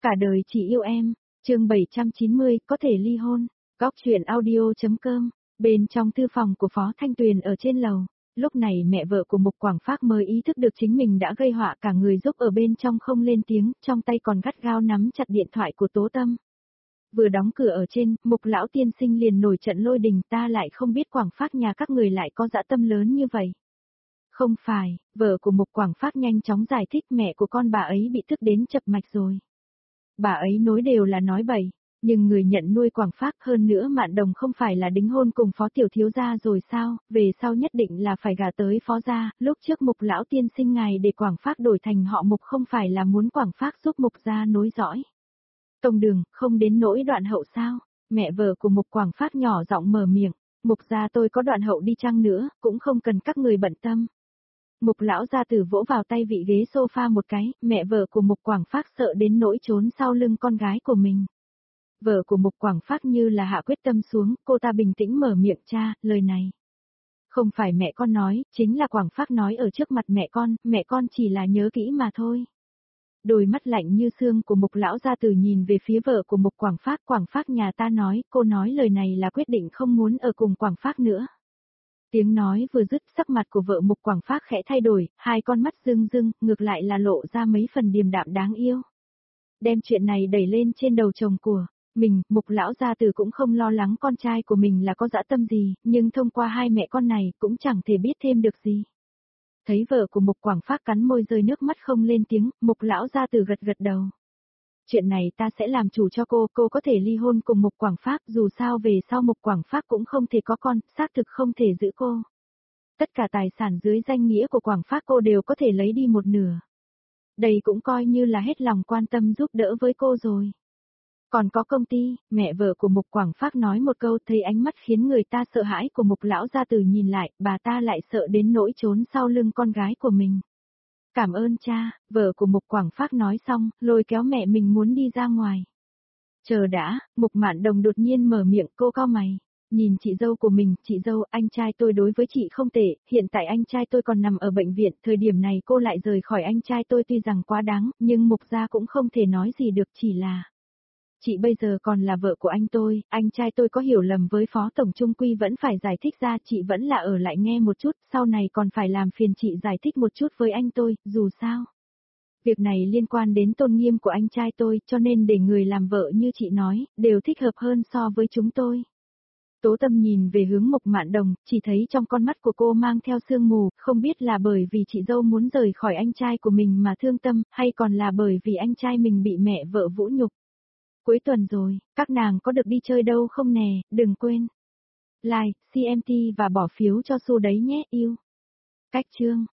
Cả đời chỉ yêu em, chương 790, có thể ly hôn, góc chuyện audio.com, bên trong thư phòng của Phó Thanh Tuyền ở trên lầu, lúc này mẹ vợ của Mục Quảng Phác mới ý thức được chính mình đã gây họa, cả người giúp ở bên trong không lên tiếng, trong tay còn gắt gao nắm chặt điện thoại của Tố Tâm. Vừa đóng cửa ở trên, Mục lão tiên sinh liền nổi trận lôi đình, ta lại không biết Quảng Phác nhà các người lại có dã tâm lớn như vậy. Không phải, vợ của Mục Quảng Phác nhanh chóng giải thích, mẹ của con bà ấy bị tức đến chập mạch rồi. Bà ấy nói đều là nói bậy, nhưng người nhận nuôi Quảng Phác, hơn nữa Mạn Đồng không phải là đính hôn cùng Phó tiểu thiếu gia rồi sao, về sau nhất định là phải gả tới Phó gia, lúc trước Mục lão tiên sinh ngài để Quảng Phác đổi thành họ Mục không phải là muốn Quảng Phác giúp Mục gia nối dõi. Tông đường, không đến nỗi đoạn hậu sao? Mẹ vợ của Mục Quảng Phác nhỏ giọng mở miệng, Mục gia tôi có đoạn hậu đi chăng nữa, cũng không cần các người bận tâm. Mục lão gia tử vỗ vào tay vị ghế sofa một cái, mẹ vợ của Mục Quảng Phác sợ đến nỗi trốn sau lưng con gái của mình. Vợ của Mục Quảng Phác như là hạ quyết tâm xuống, cô ta bình tĩnh mở miệng, cha, lời này không phải mẹ con nói, chính là Quảng Phác nói ở trước mặt mẹ con chỉ là nhớ kỹ mà thôi. Đôi mắt lạnh như xương của Mục lão gia tử nhìn về phía vợ của Mục Quảng Phác nhà ta nói, cô nói lời này là quyết định không muốn ở cùng Quảng Phác nữa. Tiếng nói vừa dứt, sắc mặt của vợ Mục Quảng Phác khẽ thay đổi, hai con mắt rưng rưng, ngược lại là lộ ra mấy phần điềm đạm đáng yêu. Đem chuyện này đẩy lên trên đầu chồng của mình, Mục lão gia tử cũng không lo lắng con trai của mình là có dã tâm gì, nhưng thông qua hai mẹ con này cũng chẳng thể biết thêm được gì. Thấy vợ của Mục Quảng Phác cắn môi rơi nước mắt không lên tiếng, Mục lão gia tử gật gật đầu. Chuyện này ta sẽ làm chủ cho cô có thể ly hôn cùng Mục Quảng Phác, dù sao về sau Mục Quảng Phác cũng không thể có con, xác thực không thể giữ cô. Tất cả tài sản dưới danh nghĩa của Quảng Phác cô đều có thể lấy đi một nửa. Đây cũng coi như là hết lòng quan tâm giúp đỡ với cô rồi. Còn có công ty, mẹ vợ của Mục Quảng Phác nói một câu, thấy ánh mắt khiến người ta sợ hãi của Mục lão gia tử nhìn lại, bà ta lại sợ đến nỗi trốn sau lưng con gái của mình. Cảm ơn cha, vợ của Mục Quảng Phác nói xong, lôi kéo mẹ mình muốn đi ra ngoài. Chờ đã, Mục Mạn Đồng đột nhiên mở miệng, cô cau mày. Nhìn chị dâu của mình, chị dâu, anh trai tôi đối với chị không tệ, hiện tại anh trai tôi còn nằm ở bệnh viện, thời điểm này cô lại rời khỏi anh trai tôi tuy rằng quá đáng, nhưng Mục gia cũng không thể nói gì được, chỉ là chị bây giờ còn là vợ của anh trai tôi có hiểu lầm với Phó Tổng Trung Quy vẫn phải giải thích ra, chị vẫn là ở lại nghe một chút, sau này còn phải làm phiền chị giải thích một chút với anh tôi, dù sao. Việc này liên quan đến tôn nghiêm của anh trai tôi, cho nên để người làm vợ như chị nói, đều thích hợp hơn so với chúng tôi. Tố Tâm nhìn về hướng Mục Mạn Đồng, chỉ thấy trong con mắt của cô mang theo sương mù, không biết là bởi vì chị dâu muốn rời khỏi anh trai của mình mà thương tâm, hay còn là bởi vì anh trai mình bị mẹ vợ vũ nhục. Cuối tuần rồi, các nàng có được đi chơi đâu không nè, đừng quên. Like, CMT và bỏ phiếu cho Su đấy nhé, yêu. Cách chương.